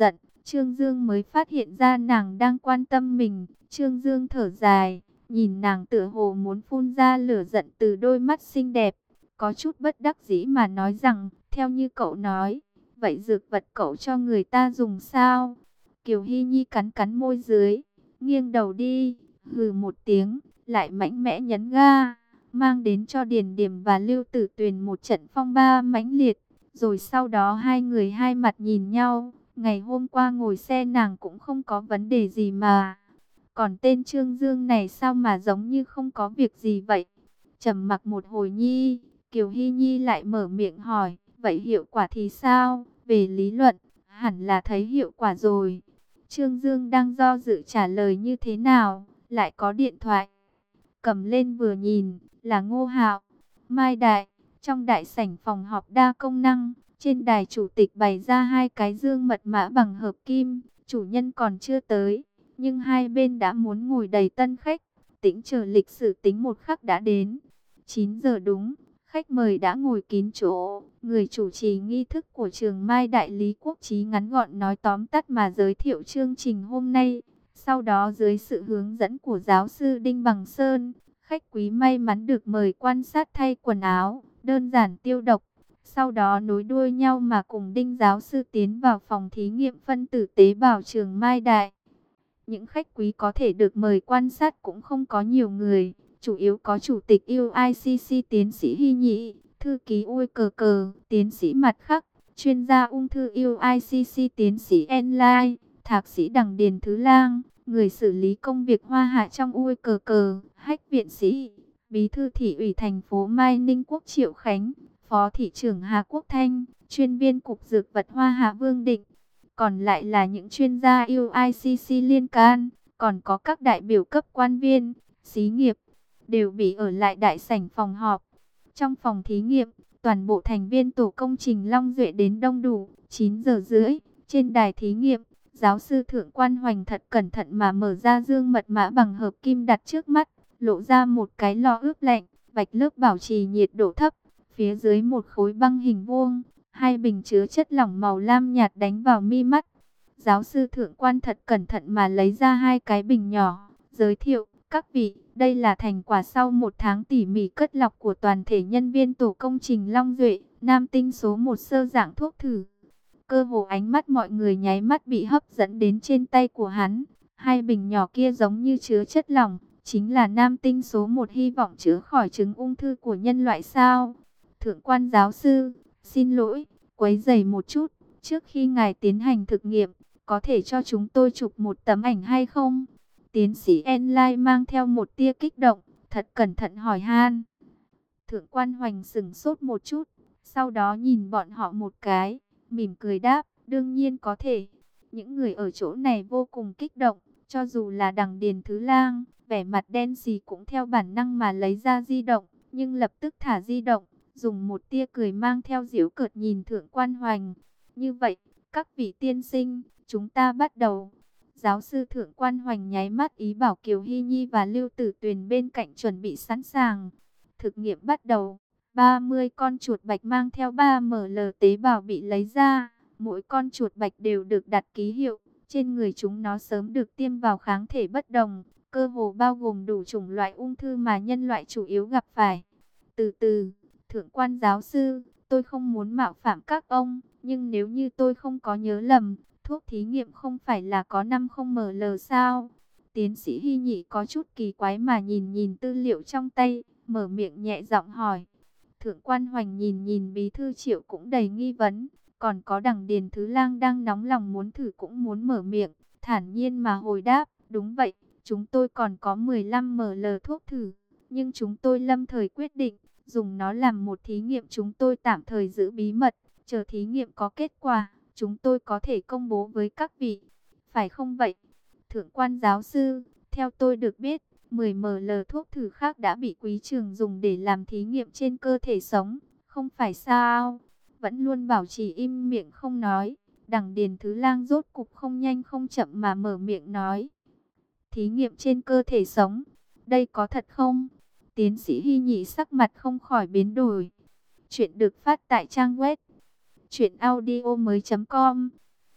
Trương Dương mới phát hiện ra nàng đang quan tâm mình. Trương Dương thở dài, nhìn nàng tựa hồ muốn phun ra lửa giận từ đôi mắt xinh đẹp. Có chút bất đắc dĩ mà nói rằng, theo như cậu nói, vậy dược vật cậu cho người ta dùng sao? Kiều Hy Nhi cắn cắn môi dưới, nghiêng đầu đi, hừ một tiếng, lại mạnh mẽ nhấn ga, mang đến cho Điền Điềm và Lưu Tử Tuyền một trận phong ba mãnh liệt. Rồi sau đó hai người hai mặt nhìn nhau, ngày hôm qua ngồi xe nàng cũng không có vấn đề gì mà. Còn tên Trương Dương này sao mà giống như không có việc gì vậy? Trầm mặc một hồi nhi, Kiều Hy Nhi lại mở miệng hỏi, vậy hiệu quả thì sao? Về lý luận, hẳn là thấy hiệu quả rồi. Trương Dương đang do dự trả lời như thế nào, lại có điện thoại. Cầm lên vừa nhìn, là Ngô Hạo. Mai Đại, trong đại sảnh phòng họp đa công năng, trên đài chủ tịch bày ra hai cái dương mật mã bằng hợp kim, chủ nhân còn chưa tới, nhưng hai bên đã muốn ngồi đầy tân khách, tĩnh chờ lịch sử tính một khắc đã đến. 9 giờ đúng, khách mời đã ngồi kín chỗ, người chủ trì nghi thức của trường Mai Đại Lý Quốc Chí ngắn gọn nói tóm tắt mà giới thiệu chương trình hôm nay. Sau đó dưới sự hướng dẫn của giáo sư Đinh Bằng Sơn, khách quý may mắn được mời quan sát thay quần áo, đơn giản tiêu độc. Sau đó nối đuôi nhau mà cùng Đinh giáo sư tiến vào phòng thí nghiệm phân tử tế bào trường Mai Đại. Những khách quý có thể được mời quan sát cũng không có nhiều người, chủ yếu có chủ tịch UICC tiến sĩ Hy Nhĩ, thư ký Ui Cờ Cờ, tiến sĩ Mặt Khắc, chuyên gia ung thư UICC tiến sĩ Enlai, thạc sĩ Đằng Điền Thứ Lang, người xử lý công việc Hoa Hạ trong Ui Cờ Cờ, Hách viện sĩ, bí thư thị ủy thành phố Mai Ninh Quốc Triệu Khánh, phó thị trưởng Hà Quốc Thanh, chuyên viên cục dược vật Hoa Hạ Vương Định. Còn lại là những chuyên gia UICC liên can, còn có các đại biểu cấp quan viên, xí nghiệp, đều bị ở lại đại sảnh phòng họp. Trong phòng thí nghiệm, toàn bộ thành viên tổ công trình Long Duệ đến đông đủ. 9 giờ rưỡi, trên đài thí nghiệm, giáo sư Thượng Quan Hoành thật cẩn thận mà mở ra dương mật mã bằng hợp kim đặt trước mắt, lộ ra một cái lò ướp lạnh, vạch lớp bảo trì nhiệt độ thấp, phía dưới một khối băng hình vuông, hai bình chứa chất lỏng màu lam nhạt đánh vào mi mắt. Giáo sư Thượng Quan thật cẩn thận mà lấy ra hai cái bình nhỏ, giới thiệu, các vị, đây là thành quả sau một tháng tỉ mỉ cất lọc của toàn thể nhân viên tổ công trình Long Duệ, nam tinh số 1 sơ dạng thuốc thử. Cơ hồ ánh mắt mọi người nháy mắt bị hấp dẫn đến trên tay của hắn. Hai bình nhỏ kia giống như chứa chất lỏng, chính là nam tinh số 1 hy vọng chữa khỏi chứng ung thư của nhân loại sao. Thượng Quan giáo sư, xin lỗi, quấy rầy một chút, trước khi ngài tiến hành thực nghiệm, có thể cho chúng tôi chụp một tấm ảnh hay không? Tiến sĩ Enlai mang theo một tia kích động, thật cẩn thận hỏi han. Thượng Quan Hoành sững sốt một chút, sau đó nhìn bọn họ một cái, mỉm cười đáp, đương nhiên có thể. Những người ở chỗ này vô cùng kích động, cho dù là Đằng Điền Thứ Lang, vẻ mặt đen xì cũng theo bản năng mà lấy ra di động, nhưng lập tức thả di động, dùng một tia cười mang theo giễu cợt nhìn Thượng Quan Hoành. Như vậy, các vị tiên sinh, chúng ta bắt đầu. Giáo sư Thượng Quan Hoành nháy mắt ý bảo Kiều Hy Nhi và Lưu Tử Tuyền bên cạnh chuẩn bị sẵn sàng. Thực nghiệm bắt đầu. 30 con chuột bạch mang theo 3ml tế bào bị lấy ra. Mỗi con chuột bạch đều được đặt ký hiệu. Trên người chúng nó sớm được tiêm vào kháng thể bất đồng, cơ hồ bao gồm đủ chủng loại ung thư mà nhân loại chủ yếu gặp phải. Từ từ, Thượng Quan giáo sư, tôi không muốn mạo phạm các ông, nhưng nếu như tôi không có nhớ lầm, thuốc thí nghiệm không phải là có 50ml sao? Tiến sĩ Hy Nhĩ có chút kỳ quái mà nhìn nhìn tư liệu trong tay, mở miệng nhẹ giọng hỏi. Thượng Quan Hoành nhìn nhìn bí thư Triệu cũng đầy nghi vấn, còn có Đằng Điền Thứ Lang đang nóng lòng muốn thử cũng muốn mở miệng, thản nhiên mà hồi đáp, đúng vậy, chúng tôi còn có 15ml thuốc thử, nhưng chúng tôi lâm thời quyết định dùng nó làm một thí nghiệm, chúng tôi tạm thời giữ bí mật, chờ thí nghiệm có kết quả, chúng tôi có thể công bố với các vị. Phải không vậy? Thượng Quan giáo sư, theo tôi được biết, 10ml thuốc thử khác đã bị Quý Trường dùng để làm thí nghiệm trên cơ thể sống, không phải sao? Vẫn luôn bảo trì im miệng không nói, Đằng Điền Thứ Lang rốt cục không nhanh không chậm mà mở miệng nói. Thí nghiệm trên cơ thể sống, đây có thật không? Tiến sĩ Hy Nhĩ sắc mặt không khỏi biến đổi. Chuyện được phát tại trang web truyệnaudiomoi.com.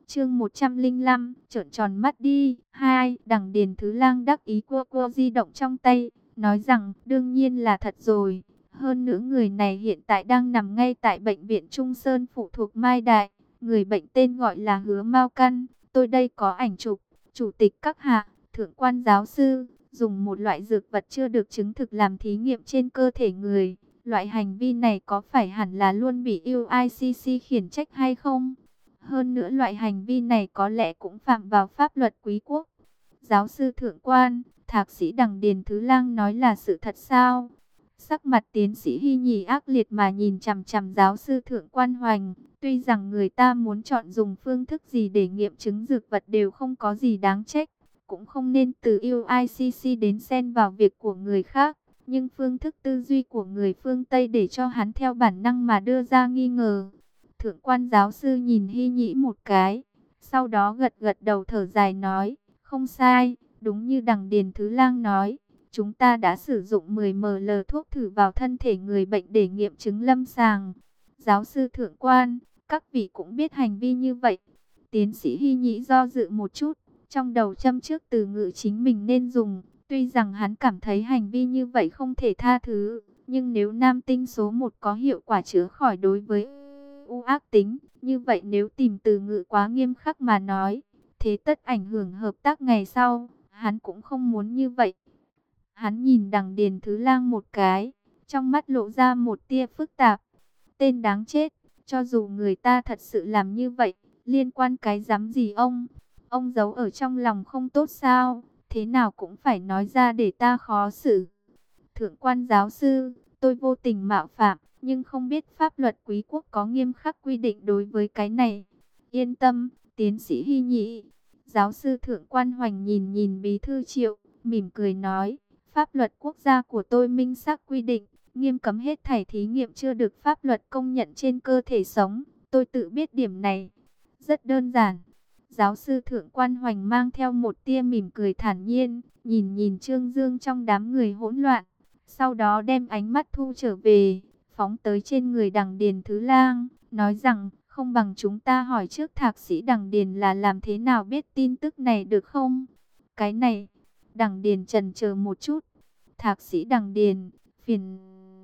Chương 105, trợn tròn mắt đi. 2. Đằng Điền Thứ Lang đắc ý cua cua di động trong tay, nói rằng đương nhiên là thật rồi. Hơn nữa người này hiện tại đang nằm ngay tại bệnh viện Trung Sơn phụ thuộc Mai Đại. Người bệnh tên gọi là Hứa Mao Căn. Tôi đây có ảnh chụp. Chủ tịch các hạ, thượng quan giáo sư, dùng một loại dược vật chưa được chứng thực làm thí nghiệm trên cơ thể người. Loại hành vi này có phải hẳn là luôn bị UICC khiển trách hay không? Hơn nữa loại hành vi này có lẽ cũng phạm vào pháp luật quý quốc. Giáo sư thượng quan, thạc sĩ Đằng Điền Thứ Lang nói là sự thật sao? Sắc mặt tiến sĩ Hy Nhì ác liệt mà nhìn chằm chằm giáo sư thượng quan Hoành. Tuy rằng người ta muốn chọn dùng phương thức gì để nghiệm chứng dược vật đều không có gì đáng trách. Cũng không nên từ UICC đến xen vào việc của người khác. Nhưng phương thức tư duy của người phương Tây để cho hắn theo bản năng mà đưa ra nghi ngờ. Thượng quan giáo sư nhìn Hy Nhĩ một cái, sau đó gật gật đầu thở dài nói, không sai, đúng như Đằng Điền Thứ Lang nói, chúng ta đã sử dụng 10 ml thuốc thử vào thân thể người bệnh để nghiệm chứng lâm sàng. Giáo sư thượng quan, các vị cũng biết hành vi như vậy. Tiến sĩ Hy Nhĩ do dự một chút, trong đầu châm trước từ ngữ chính mình nên dùng, tuy rằng hắn cảm thấy hành vi như vậy không thể tha thứ, nhưng nếu nam tinh số 1 có hiệu quả chữa khỏi đối với u ác tính, như vậy nếu tìm từ ngữ quá nghiêm khắc mà nói, thế tất ảnh hưởng hợp tác ngày sau, hắn cũng không muốn như vậy. Hắn nhìn Đằng Điền Thứ Lang một cái, trong mắt lộ ra một tia phức tạp. Tên đáng chết, cho dù người ta thật sự làm như vậy, liên quan cái dám gì ông? Ông giấu ở trong lòng không tốt sao? Thế nào cũng phải nói ra để ta khó xử. Thượng quan giáo sư, tôi vô tình mạo phạm, nhưng không biết pháp luật quý quốc có nghiêm khắc quy định đối với cái này. Yên tâm, tiến sĩ Hy Nhĩ. Giáo sư thượng quan Hoành nhìn nhìn bí thư Triệu, mỉm cười nói, pháp luật quốc gia của tôi minh xác quy định, nghiêm cấm hết thảy thí nghiệm chưa được pháp luật công nhận trên cơ thể sống. Tôi tự biết điểm này. Rất đơn giản. Giáo sư thượng quan Hoành mang theo một tia mỉm cười thản nhiên, nhìn nhìn Trương Dương trong đám người hỗn loạn. Sau đó đem ánh mắt thu trở về, phóng tới trên người Đằng Điền Thứ Lang, nói rằng, không bằng chúng ta hỏi trước thạc sĩ Đằng Điền là làm thế nào biết tin tức này được không? Cái này, Đằng Điền chần chờ một chút. Thạc sĩ Đằng Điền, phiền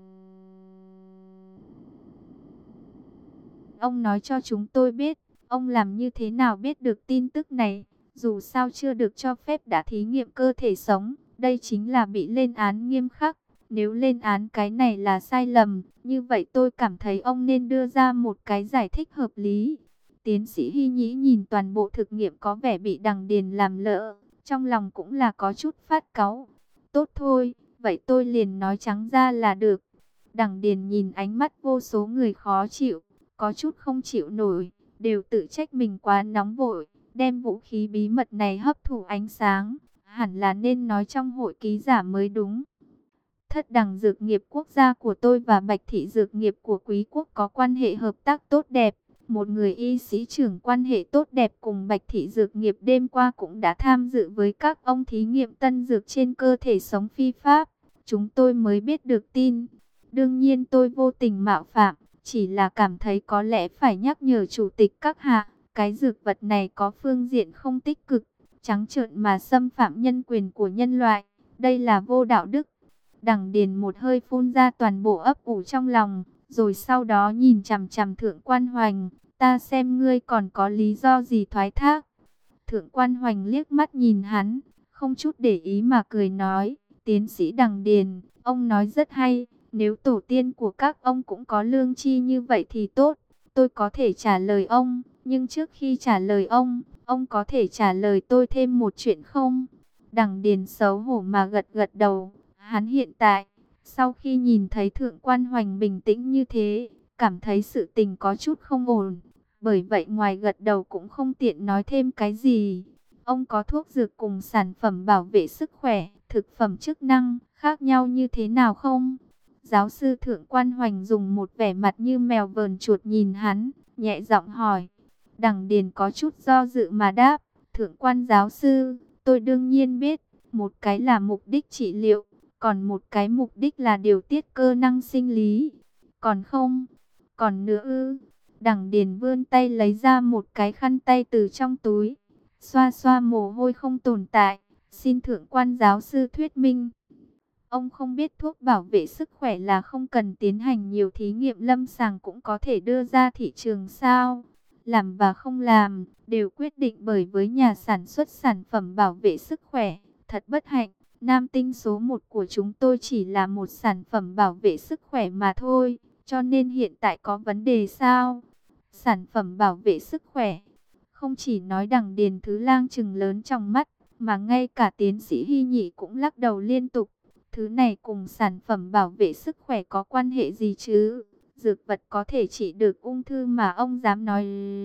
ông nói cho chúng tôi biết, ông làm như thế nào biết được tin tức này? Dù sao chưa được cho phép đã thí nghiệm cơ thể sống, đây chính là bị lên án nghiêm khắc. Nếu lên án cái này là sai lầm, như vậy tôi cảm thấy ông nên đưa ra một cái giải thích hợp lý. Tiến sĩ Hy Nhĩ nhìn toàn bộ thực nghiệm có vẻ bị Đằng Điền làm lỡ, trong lòng cũng là có chút phát cáu. Tốt thôi, vậy tôi liền nói trắng ra là được. Đằng Điền nhìn ánh mắt vô số người khó chịu, có chút không chịu nổi, đều tự trách mình quá nóng vội, đem vũ khí bí mật này hấp thụ ánh sáng, hẳn là nên nói trong hội ký giả mới đúng. Thất Đằng Dược nghiệp quốc gia của tôi và Bạch Thị Dược nghiệp của quý quốc có quan hệ hợp tác tốt đẹp. Một người y sĩ trưởng quan hệ tốt đẹp cùng Bạch Thị Dược nghiệp đêm qua cũng đã tham dự với các ông thí nghiệm tân dược trên cơ thể sống phi pháp. Chúng tôi mới biết được tin. Đương nhiên tôi vô tình mạo phạm, chỉ là cảm thấy có lẽ phải nhắc nhở chủ tịch các hạ. Cái dược vật này có phương diện không tích cực, trắng trợn mà xâm phạm nhân quyền của nhân loại. Đây là vô đạo đức. Đằng Điền một hơi phun ra toàn bộ ấp ủ trong lòng, rồi sau đó nhìn chằm chằm thượng quan Hoành, ta xem ngươi còn có lý do gì thoái thác. Thượng quan Hoành liếc mắt nhìn hắn, không chút để ý mà cười nói, tiến sĩ Đằng Điền, ông nói rất hay, nếu tổ tiên của các ông cũng có lương tri như vậy thì tốt, tôi có thể trả lời ông, nhưng trước khi trả lời ông có thể trả lời tôi thêm một chuyện không? Đằng Điền xấu hổ mà gật gật đầu. Hắn hiện tại, sau khi nhìn thấy thượng quan Hoành bình tĩnh như thế, cảm thấy sự tình có chút không ổn. Bởi vậy ngoài gật đầu cũng không tiện nói thêm cái gì. Ông có thuốc dược cùng sản phẩm bảo vệ sức khỏe, thực phẩm chức năng, khác nhau như thế nào không? Giáo sư thượng quan Hoành dùng một vẻ mặt như mèo vờn chuột nhìn hắn, nhẹ giọng hỏi. Đằng Điền có chút do dự mà đáp, thượng quan giáo sư, tôi đương nhiên biết, một cái là mục đích trị liệu. Còn một cái mục đích là điều tiết cơ năng sinh lý. Còn không? Còn nữa ư? Đằng Điền vươn tay lấy ra một cái khăn tay từ trong túi, xoa xoa mồ hôi không tồn tại, xin thượng quan giáo sư thuyết minh. Ông không biết thuốc bảo vệ sức khỏe là không cần tiến hành nhiều thí nghiệm lâm sàng cũng có thể đưa ra thị trường sao? Làm và không làm đều quyết định bởi với nhà sản xuất sản phẩm bảo vệ sức khỏe. Thật bất hạnh, Nam Tinh số 1 của chúng tôi chỉ là một sản phẩm bảo vệ sức khỏe mà thôi. Cho nên hiện tại có vấn đề sao? Sản phẩm bảo vệ sức khỏe. Không chỉ nói Đằng Điền Thứ Lang trừng lớn trong mắt, mà ngay cả tiến sĩ Hy Nhị cũng lắc đầu liên tục. Thứ này cùng sản phẩm bảo vệ sức khỏe có quan hệ gì chứ? Dược vật có thể trị được ung thư mà ông dám nói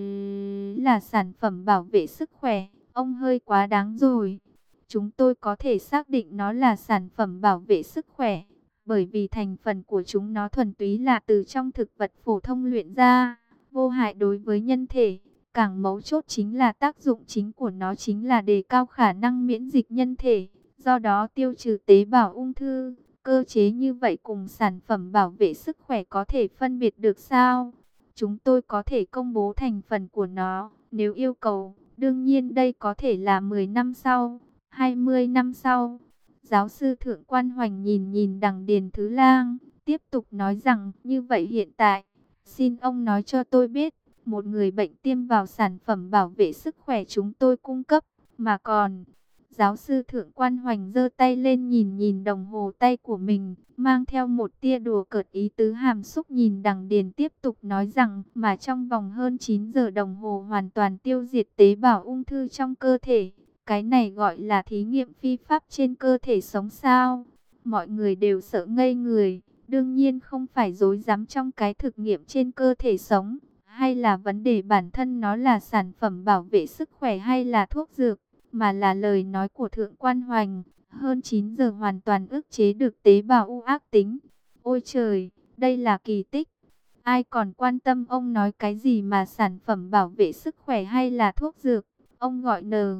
là sản phẩm bảo vệ sức khỏe. Ông hơi quá đáng rồi. Chúng tôi có thể xác định nó là sản phẩm bảo vệ sức khỏe. Bởi vì thành phần của chúng nó thuần túy là từ trong thực vật phổ thông luyện ra. Vô hại đối với nhân thể. Càng mấu chốt chính là tác dụng chính của nó chính là đề cao khả năng miễn dịch nhân thể. Do đó tiêu trừ tế bào ung thư. Cơ chế như vậy cùng sản phẩm bảo vệ sức khỏe có thể phân biệt được sao? Chúng tôi có thể công bố thành phần của nó nếu yêu cầu. Đương nhiên đây có thể là 10 năm sau, 20 năm sau. Giáo sư Thượng Quan Hoành nhìn nhìn Đằng Điền Thứ Lang, tiếp tục nói rằng như vậy hiện tại, xin ông nói cho tôi biết, một người bệnh tiêm vào sản phẩm bảo vệ sức khỏe chúng tôi cung cấp, mà còn... Giáo sư Thượng Quan Hoành giơ tay lên nhìn nhìn đồng hồ tay của mình, mang theo một tia đùa cợt ý tứ hàm xúc nhìn Đằng Điền tiếp tục nói rằng mà trong vòng hơn 9 giờ đồng hồ hoàn toàn tiêu diệt tế bào ung thư trong cơ thể. Cái này gọi là thí nghiệm phi pháp trên cơ thể sống sao? Mọi người đều sợ ngây người, đương nhiên không phải dối dám trong cái thực nghiệm trên cơ thể sống, hay là vấn đề bản thân nó là sản phẩm bảo vệ sức khỏe hay là thuốc dược. Mà là lời nói của Thượng Quan Hoành, hơn 9 giờ hoàn toàn ức chế được tế bào u ác tính. Ôi trời, đây là kỳ tích. Ai còn quan tâm ông nói cái gì mà sản phẩm bảo vệ sức khỏe hay là thuốc dược, ông gọi nờ.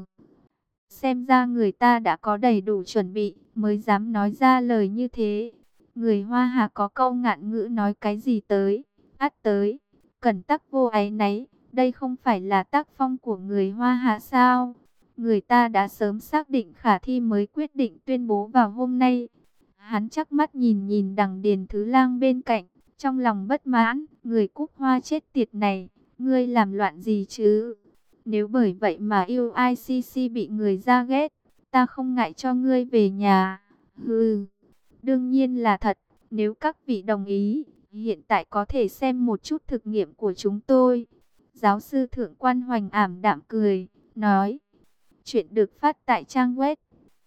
Xem ra người ta đã có đầy đủ chuẩn bị, mới dám nói ra lời như thế. Người Hoa Hà có câu ngạn ngữ nói cái gì tới, ắt tới, cẩn tắc vô áy náy, đây không phải là tác phong của người Hoa Hà sao? Người ta đã sớm xác định khả thi mới quyết định tuyên bố vào hôm nay. Hắn chắc mắt nhìn nhìn Đằng Điền Thứ Lang bên cạnh, trong lòng bất mãn, người Cúc Hoa chết tiệt này, ngươi làm loạn gì chứ? Nếu bởi vậy mà UICC bị người ra ghét, ta không ngại cho ngươi về nhà. Hừ, đương nhiên là thật, nếu các vị đồng ý, hiện tại có thể xem một chút thực nghiệm của chúng tôi. Giáo sư Thượng Quan Hoành ảm đạm cười, nói. Chuyện được phát tại trang web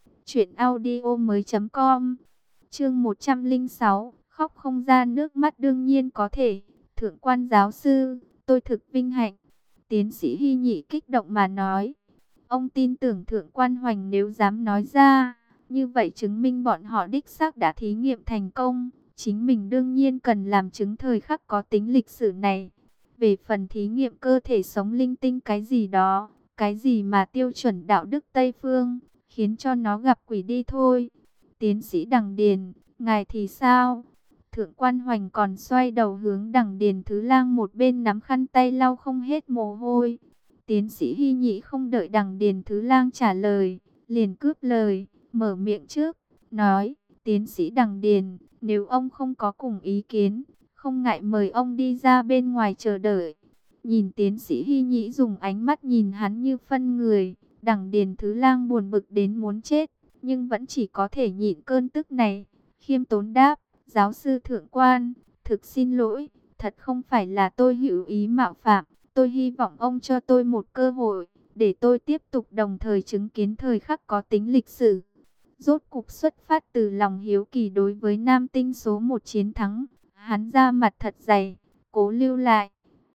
truyệnaudiomoi.com. Chương 106, khóc không ra nước mắt đương nhiên có thể. Thượng Quan giáo sư, tôi thực vinh hạnh. Tiến sĩ Hy Nhị kích động mà nói. Ông tin tưởng Thượng Quan Hoành nếu dám nói ra, như vậy chứng minh bọn họ đích xác đã thí nghiệm thành công. Chính mình đương nhiên cần làm chứng thời khắc có tính lịch sử này. Về phần thí nghiệm cơ thể sống linh tinh cái gì đó, cái gì mà tiêu chuẩn đạo đức Tây Phương, khiến cho nó gặp quỷ đi thôi. Tiến sĩ Đằng Điền, ngài thì sao? Thượng Quan Hoành còn xoay đầu hướng Đằng Điền Thứ Lang một bên nắm khăn tay lau không hết mồ hôi. Tiến sĩ Hy Nhị không đợi Đằng Điền Thứ Lang trả lời, liền cướp lời, mở miệng trước, nói, tiến sĩ Đằng Điền, nếu ông không có cùng ý kiến, không ngại mời ông đi ra bên ngoài chờ đợi. Nhìn tiến sĩ Hy Nhĩ dùng ánh mắt nhìn hắn như phân người, Đằng Điền Thứ Lang buồn bực đến muốn chết, nhưng vẫn chỉ có thể nhịn cơn tức này. Khiêm tốn đáp, giáo sư Thượng Quan, thực xin lỗi, thật không phải là tôi hữu ý mạo phạm, tôi hy vọng ông cho tôi một cơ hội, để tôi tiếp tục đồng thời chứng kiến thời khắc có tính lịch sử. Rốt cục xuất phát từ lòng hiếu kỳ đối với Nam Tinh số 1 chiến thắng, hắn ra mặt thật dày, cố lưu lại.